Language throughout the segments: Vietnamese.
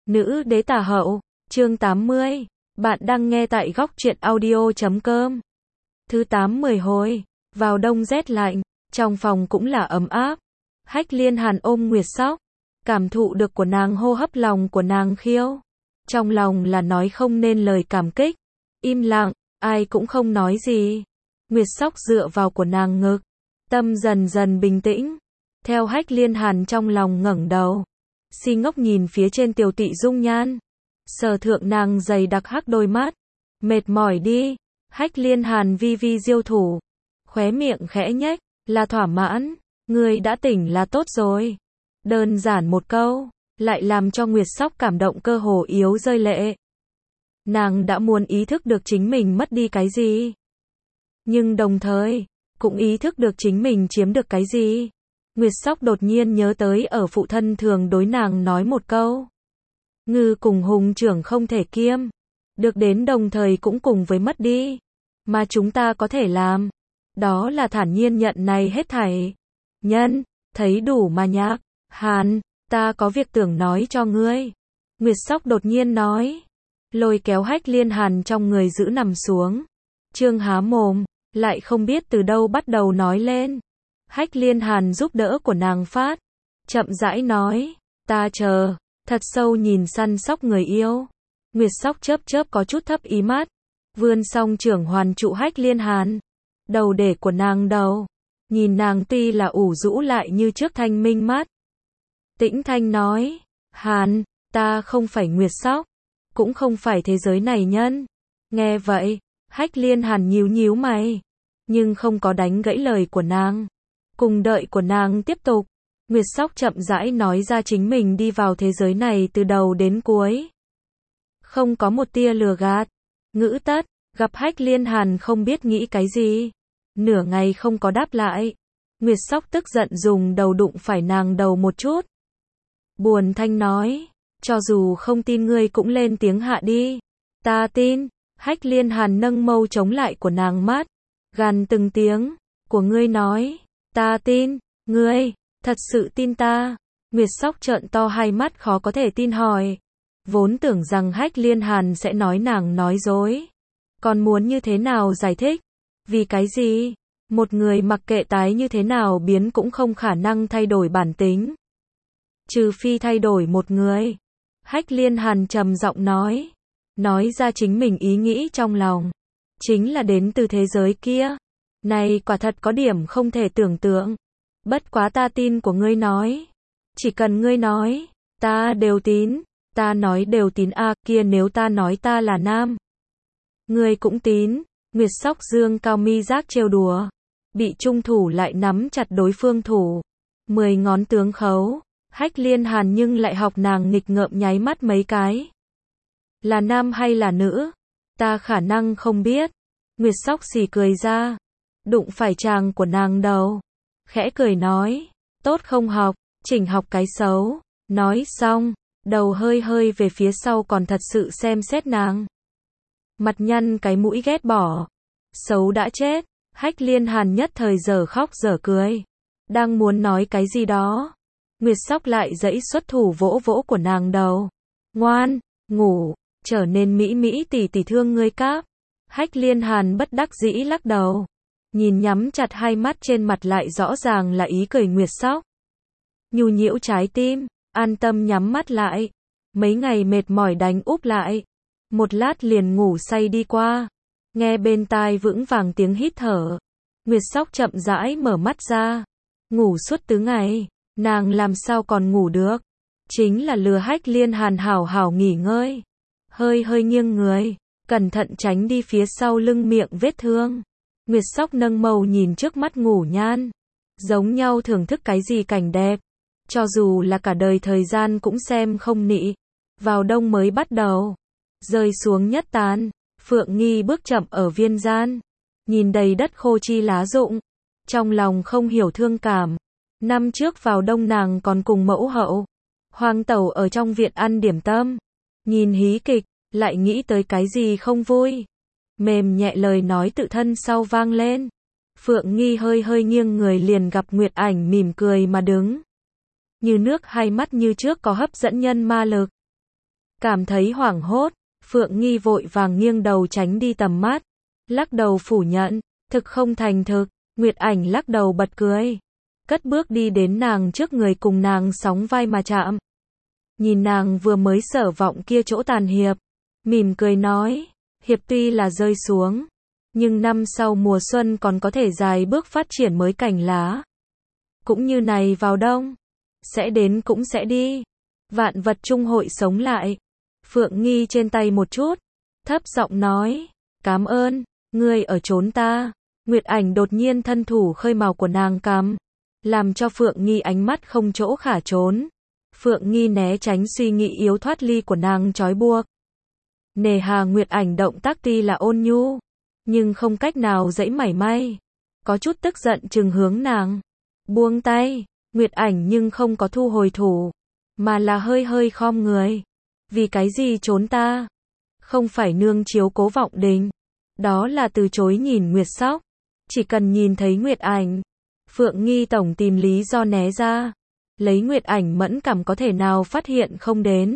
Nữ đế tả hậu, chương 80. Bạn đang nghe tại góc truyện audio.com. Thứ 8-10 hồi. Vào đông rét lạnh, trong phòng cũng là ấm áp. Hách Liên Hàn ôm Nguyệt Sóc, cảm thụ được của nàng hô hấp, lòng của nàng khiêu. Trong lòng là nói không nên lời cảm kích. Im lặng, ai cũng không nói gì. Nguyệt Sóc dựa vào của nàng ngực, tâm dần dần bình tĩnh. Theo Hách Liên Hàn trong lòng ngẩng đầu, si ngốc nhìn phía trên Tiểu Tỵ dung nhan, sờ thượng nàng dày đặc hắc đôi mắt. Mệt mỏi đi. Hách Liên Hàn vi vi diêu thủ, khóe miệng khẽ nhếch, là thỏa mãn. Ngươi đã tỉnh là tốt rồi. Đơn giản một câu, lại làm cho Nguyệt Sóc cảm động cơ hồ yếu rơi lệ. Nàng đã muốn ý thức được chính mình mất đi cái gì, nhưng đồng thời cũng ý thức được chính mình chiếm được cái gì. Nguyệt Sóc đột nhiên nhớ tới ở phụ thân thường đối nàng nói một câu: ngư cùng hùng trưởng không thể kiêm, được đến đồng thời cũng cùng với mất đi. Mà chúng ta có thể làm, đó là thản nhiên nhận này hết thảy. Nhân, thấy đủ mà nhạc. Hàn, ta có việc tưởng nói cho ngươi. Nguyệt Sóc đột nhiên nói, lôi kéo Hách Liên Hàn trong người giữ nằm xuống. Trương há mồm, lại không biết từ đâu bắt đầu nói lên. Hách Liên Hàn giúp đỡ của nàng phát, chậm rãi nói, ta chờ. Thật sâu nhìn săn sóc người yêu. Nguyệt Sóc chớp chớp có chút thấp ý mắt, vươn song trưởng hoàn trụ Hách Liên Hàn, đầu để của nàng đầu, nhìn nàng tuy là ủ rũ lại như trước thanh minh mắt. Tĩnh thanh nói, Hàn, ta không phải Nguyệt Sóc, cũng không phải thế giới này nhân. Nghe vậy, Hách Liên Hàn nhíu nhíu mày, nhưng không có đánh gãy lời của nàng, cùng đợi của nàng tiếp tục. Nguyệt Sóc chậm rãi nói ra chính mình đi vào thế giới này từ đầu đến cuối, không có một tia lừa gạt. Ngữ tất, gặp Hách Liên Hàn không biết nghĩ cái gì, nửa ngày không có đáp lại. Nguyệt Sóc tức giận dùng đầu đụng phải nàng đầu một chút, buồn thanh nói, cho dù không tin ngươi cũng lên tiếng hạ đi. Ta tin. Hách Liên Hàn nâng mâu chống lại của nàng mắt, gằn từng tiếng, của ngươi nói, ta tin, ngươi thật sự tin ta? Nguyệt Sóc trợn to hai mắt khó có thể tin hỏi. Vốn tưởng rằng Hách Liên Hàn sẽ nói nàng nói dối, còn muốn như thế nào giải thích? Vì cái gì? Một người mặc kệ tái như thế nào biến cũng không khả năng thay đổi bản tính, trừ phi thay đổi một người. Hách Liên Hàn trầm giọng nói ra chính mình ý nghĩ trong lòng, chính là đến từ thế giới kia. Này quả thật có điểm không thể tưởng tượng. Bất quá ta tin của ngươi nói, chỉ cần ngươi nói, ta đều tín. Ta nói đều tín a, kia nếu ta nói ta là nam, ngươi cũng tín. Nguyệt Sóc dương cao mi giác trêu đùa, bị trung thủ lại nắm chặt đối phương thủ, 10 ngón tướng khấu. Hách Liên Hàn nhưng lại học nàng nghịch ngợm nháy mắt mấy cái. Là nam hay là nữ? Ta khả năng không biết. Nguyệt Sóc xì cười ra, đụng phải chàng của nàng đầu, khẽ cười nói, tốt không học, chỉnh học cái xấu. Nói xong, đầu hơi hơi về phía sau còn thật sự xem xét nàng. Mặt nhăn cái mũi ghét bỏ. Xấu đã chết. Hách Liên Hàn nhất thời giờ khóc giờ cười, đang muốn nói cái gì đó, Nguyệt Sóc lại giãy xuất thủ vỗ vỗ của nàng đầu. Ngoan, ngủ, trở nên mỹ mỹ tỷ tỷ thương ngươi cáp. Hách Liên Hàn bất đắc dĩ lắc đầu, nhìn nhắm chặt hai mắt trên mặt lại rõ ràng là ý cười Nguyệt Sóc. Nhu nhiễu trái tim, an tâm nhắm mắt lại. Mấy ngày mệt mỏi đánh úp lại, một lát liền ngủ say đi qua. Nghe bên tai vững vàng tiếng hít thở, Nguyệt Sóc chậm rãi mở mắt ra. Ngủ suốt tứ ngày, nàng làm sao còn ngủ được? Chính là lừa Hách Liên Hàn hảo hảo nghỉ ngơi. Hơi hơi nghiêng người, cẩn thận tránh đi phía sau lưng miệng vết thương. Nguyệt Sóc nâng mâu nhìn trước mắt ngủ nhan, giống nhau thưởng thức cái gì cảnh đẹp, cho dù là cả đời thời gian cũng xem không nị. Vào đông mới bắt đầu, rơi xuống nhất tán, Phượng Nghi bước chậm ở viên gian, nhìn đầy đất khô chi lá rụng, trong lòng không hiểu thương cảm. Năm trước vào đông nàng còn cùng mẫu hậu, Hoàng tẩu ở trong viện ăn điểm tâm, nhìn hí kịch, lại nghĩ tới cái gì không vui. Mềm nhẹ lời nói tự thân sau vang lên. Phượng Nghi hơi hơi nghiêng người liền gặp Nguyệt Ảnh mỉm cười mà đứng. Như nước hai mắt như trước có hấp dẫn nhân ma lực. Cảm thấy hoảng hốt, Phượng Nghi vội vàng nghiêng đầu tránh đi tầm mắt, lắc đầu phủ nhận, thực không thành thực. Nguyệt Ảnh lắc đầu bật cười, cất bước đi đến nàng trước người cùng nàng sóng vai mà chạm. Nhìn nàng vừa mới sở vọng kia chỗ tàn hiệp, mỉm cười nói, hiệp tuy là rơi xuống, nhưng năm sau mùa xuân còn có thể dài bước phát triển mới cành lá. Cũng như này vào đông, sẽ đến cũng sẽ đi, vạn vật chung hội sống lại. Phượng Nghi trên tay một chút, thấp giọng nói, cảm ơn, ngươi ở trốn ta. Nguyệt Ảnh đột nhiên thân thủ khơi màu của nàng cằm, làm cho Phượng Nghi ánh mắt không chỗ khả trốn. Phượng Nghi né tránh suy nghĩ yếu thoát ly của nàng trói buộc. Nề hà Nguyệt Ảnh động tác tuy là ôn nhu, nhưng không cách nào dãy mảy may. Có chút tức giận trừng hướng nàng. Buông tay, Nguyệt Ảnh nhưng không có thu hồi thủ, mà là hơi hơi khom người. Vì cái gì trốn ta? Không phải nương chiếu cố vọng đình. Đó là từ chối nhìn Nguyệt Sóc. Chỉ cần nhìn thấy Nguyệt Ảnh, Phượng Nghi tổng tìm lý do né ra. Lấy Nguyệt Ảnh mẫn cảm có thể nào phát hiện không đến.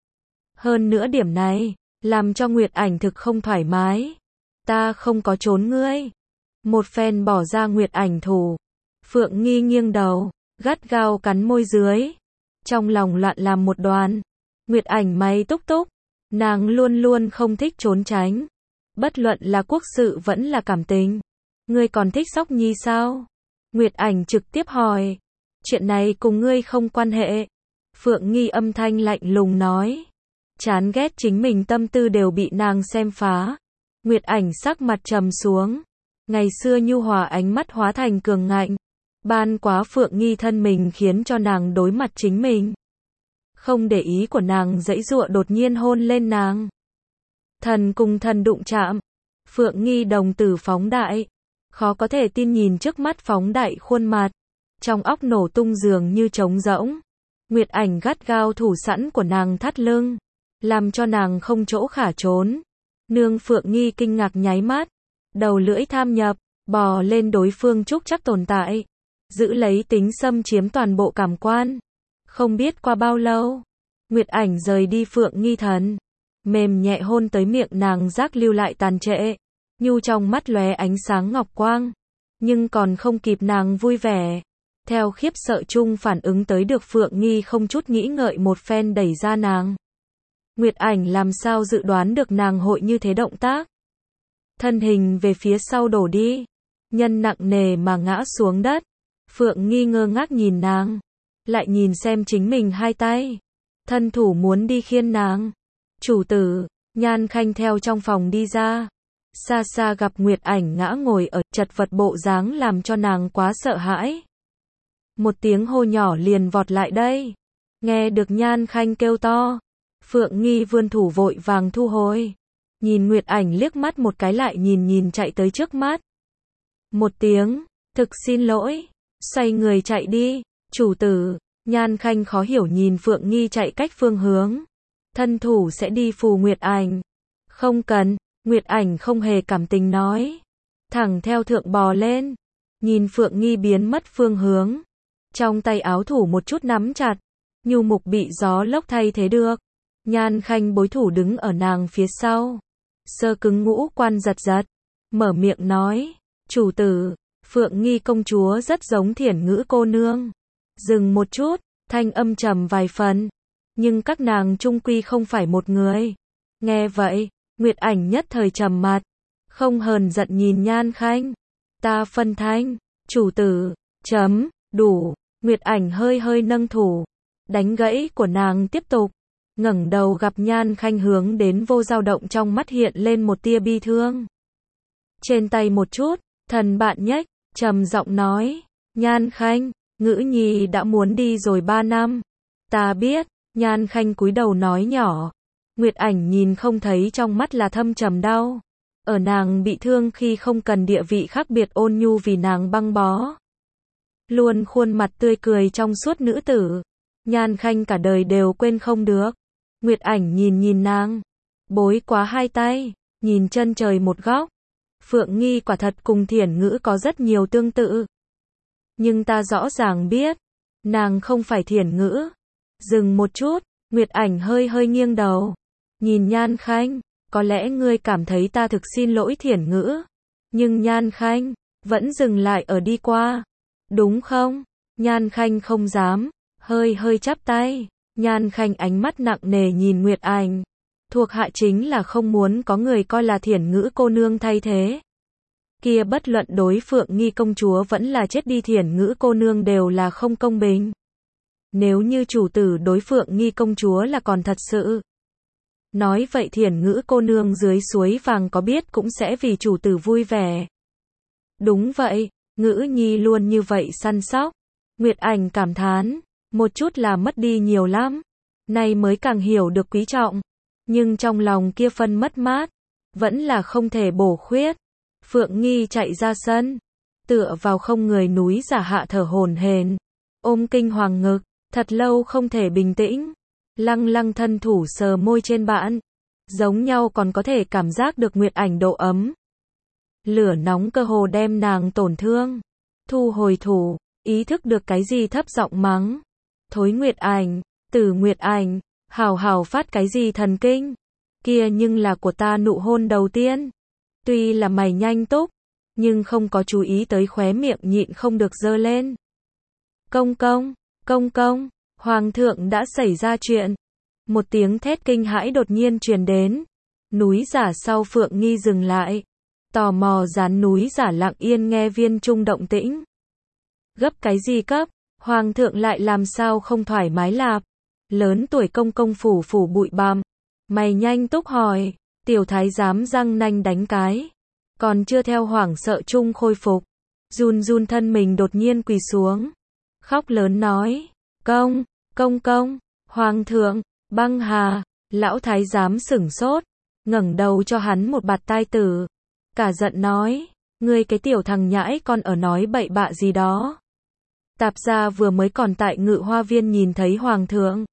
Hơn nữa điểm này, làm cho Nguyệt Ảnh thực không thoải mái. Ta không có trốn ngươi. Một phen bỏ ra Nguyệt Ảnh thủ. Phượng Nghi nghiêng đầu, gắt gao cắn môi dưới. Trong lòng loạn làm một đoàn. Nguyệt Ảnh mày túc túc. Nàng luôn luôn không thích trốn tránh. Bất luận là quốc sự vẫn là cảm tình. Ngươi còn thích Sóc Nhi sao? Nguyệt Ảnh trực tiếp hỏi. Chuyện này cùng ngươi không quan hệ. Phượng Nghi âm thanh lạnh lùng nói. Chán ghét chính mình tâm tư đều bị nàng xem phá. Nguyệt Ảnh sắc mặt trầm xuống. Ngày xưa nhu hòa ánh mắt hóa thành cường ngạnh. Ban quá Phượng Nghi thân mình khiến cho nàng đối mặt chính mình. Không để ý của nàng giãy giụa đột nhiên hôn lên nàng. Thần cùng thần đụng chạm. Phượng Nghi đồng tử phóng đại. Khó có thể tin nhìn trước mắt phóng đại khuôn mặt. Trong óc nổ tung dường như trống rỗng. Nguyệt Ảnh gắt gao thủ sẵn của nàng thắt lưng. Làm cho nàng không chỗ khả trốn. Nương Phượng Nghi kinh ngạc nháy mắt. Đầu lưỡi tham nhập, bò lên đối phương trúc chắc tồn tại. Giữ lấy tính xâm chiếm toàn bộ cảm quan. Không biết qua bao lâu, Nguyệt Ảnh rời đi Phượng Nghi thần. Mềm nhẹ hôn tới miệng nàng giác lưu lại tàn trệ. Nhu trong mắt lóe ánh sáng ngọc quang. Nhưng còn không kịp nàng vui vẻ. Theo khiếp sợ chung phản ứng tới được Phượng Nghi không chút nghĩ ngợi một phen đẩy ra nàng. Nguyệt Ảnh làm sao dự đoán được nàng hội như thế động tác. Thân hình về phía sau đổ đi. Nhân nặng nề mà ngã xuống đất. Phượng Nghi ngơ ngác nhìn nàng. Lại nhìn xem chính mình hai tay. Thân thủ muốn đi khiên nàng. Chủ tử, Nhan Khanh theo trong phòng đi ra. Xa xa gặp Nguyệt Ảnh ngã ngồi ở chật vật bộ dáng làm cho nàng quá sợ hãi. Một tiếng hô nhỏ liền vọt lại đây. Nghe được Nhan Khanh kêu to. Phượng Nghi vươn thủ vội vàng thu hồi. Nhìn Nguyệt Ảnh liếc mắt một cái lại nhìn chạy tới trước mắt. Một tiếng, thực xin lỗi. Xoay người chạy đi. Chủ tử, Nhan Khanh khó hiểu nhìn Phượng Nghi chạy cách phương hướng. Thân thủ sẽ đi phù Nguyệt Ảnh. Không cần, Nguyệt Ảnh không hề cảm tình nói. Thẳng theo thượng bò lên. Nhìn Phượng Nghi biến mất phương hướng. Trong tay áo thủ một chút nắm chặt. Nhu mục bị gió lốc thay thế được. Nhan Khanh bối thủ đứng ở nàng phía sau. Sơ cứng ngũ quan giật giật. Mở miệng nói. Chủ tử, Phượng Nghi công chúa rất giống Thiển Ngữ cô nương. Dừng một chút, thanh âm trầm vài phần. Nhưng các nàng chung quy không phải một người. Nghe vậy, Nguyệt Ảnh nhất thời trầm mặt. Không hờn giận nhìn Nhan Khanh. Ta phân thanh, chủ tử, đủ. Nguyệt Ảnh hơi hơi nâng thủ. Đánh gãy của nàng tiếp tục. Ngẩng đầu gặp Nhan Khanh hướng đến vô dao động trong mắt hiện lên một tia bi thương. Trên tay một chút, thần bạn nhếch, trầm giọng nói. Nhan Khanh, Ngữ Nhi đã muốn đi rồi 3 năm. Ta biết, Nhan Khanh cúi đầu nói nhỏ. Nguyệt Ảnh nhìn không thấy trong mắt là thâm trầm đau. Ở nàng bị thương khi không cần địa vị khác biệt ôn nhu vì nàng băng bó. Luôn khuôn mặt tươi cười trong suốt nữ tử. Nhan Khanh cả đời đều quên không được. Nguyệt Ảnh nhìn nàng. Bối quá hai tay, nhìn chân trời một góc. Phượng Nghi quả thật cùng Thiển Ngữ có rất nhiều tương tự. Nhưng ta rõ ràng biết, nàng không phải Thiển Ngữ. Dừng một chút, Nguyệt Ảnh hơi hơi nghiêng đầu. Nhìn Nhan Khanh, có lẽ ngươi cảm thấy ta thực xin lỗi Thiển Ngữ. Nhưng Nhan Khanh, vẫn dừng lại ở đi qua. Đúng không? Nhan Khanh không dám, hơi hơi chắp tay. Nhan Khanh ánh mắt nặng nề nhìn Nguyệt Ảnh. Thuộc hạ chính là không muốn có người coi là Thiển Ngữ cô nương thay thế. Kia bất luận đối Phượng Nghi công chúa vẫn là chết đi Thiển Ngữ cô nương đều là không công bình. Nếu như chủ tử đối Phượng Nghi công chúa là còn thật sự. Nói vậy Thiển Ngữ cô nương dưới suối vàng có biết cũng sẽ vì chủ tử vui vẻ. Đúng vậy, Ngữ Nhi luôn như vậy săn sóc. Nguyệt Ảnh cảm thán, một chút là mất đi nhiều lắm. Nay mới càng hiểu được quý trọng. Nhưng trong lòng kia phân mất mát, vẫn là không thể bổ khuyết. Phượng Nghi chạy ra sân, tựa vào không người núi giả hạ thở hổn hển, ôm kinh hoàng ngực, thật lâu không thể bình tĩnh. Lăng lăng thân thủ sờ môi trên bạn, giống nhau còn có thể cảm giác được Nguyệt Ảnh độ ấm. Lửa nóng cơ hồ đem nàng tổn thương. Thu hồi thủ, ý thức được cái gì thấp giọng mắng. Thối Nguyệt Ảnh, Tử Nguyệt Ảnh, hào hào phát cái gì thần kinh. Kia nhưng là của ta nụ hôn đầu tiên. Tuy là mày nhanh túc, nhưng không có chú ý tới khóe miệng nhịn không được giơ lên. Công công, công công, hoàng thượng đã xảy ra chuyện. Một tiếng thét kinh hãi đột nhiên truyền đến. Núi giả sau Phượng Nghi dừng lại. Tò mò dán núi giả lặng yên nghe viên trung động tĩnh. Gấp cái gì cấp, hoàng thượng lại làm sao không thoải mái lạp. Lớn tuổi công công phủ phủ bụi bặm. Mày nhanh túc hỏi, tiểu thái giám răng nanh đánh cái. Còn chưa theo hoảng sợ chung khôi phục. Run run thân mình đột nhiên quỳ xuống. Khóc lớn nói, công, hoàng thượng, băng hà. Lão thái giám sửng sốt, ngẩng đầu cho hắn một bạt tai tử. Cả giận nói, ngươi cái tiểu thằng nhãi con ở nói bậy bạ gì đó. Tạp gia vừa mới còn tại Ngự Hoa Viên nhìn thấy hoàng thượng.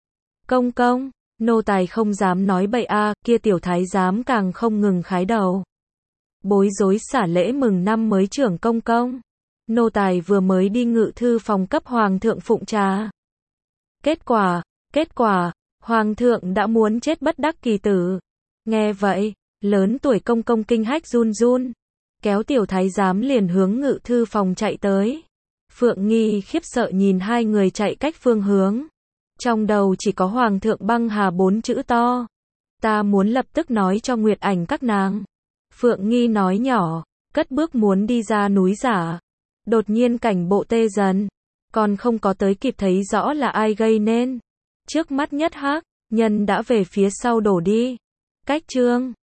Công, nô tài không dám nói bậy a, kia tiểu thái giám càng không ngừng khái đầu. Bối rối xả lễ mừng năm mới trưởng công. Nô tài vừa mới đi ngự thư phòng cấp hoàng thượng phụng trà. Kết quả, hoàng thượng đã muốn chết bất đắc kỳ tử. Nghe vậy, lớn tuổi công kinh hách run run, kéo tiểu thái giám liền hướng ngự thư phòng chạy tới. Phượng Nghi khiếp sợ nhìn hai người chạy cách phương hướng. Trong đầu chỉ có hoàng thượng băng hà 4 chữ to. Ta muốn lập tức nói cho Nguyệt Ảnh các nàng. Phượng Nghi nói nhỏ, cất bước muốn đi ra núi giả. Đột nhiên cảnh bộ tê dần, còn không có tới kịp thấy rõ là ai gây nên. Trước mắt nhất hắc, nhân đã về phía sau đổ đi. Cách chương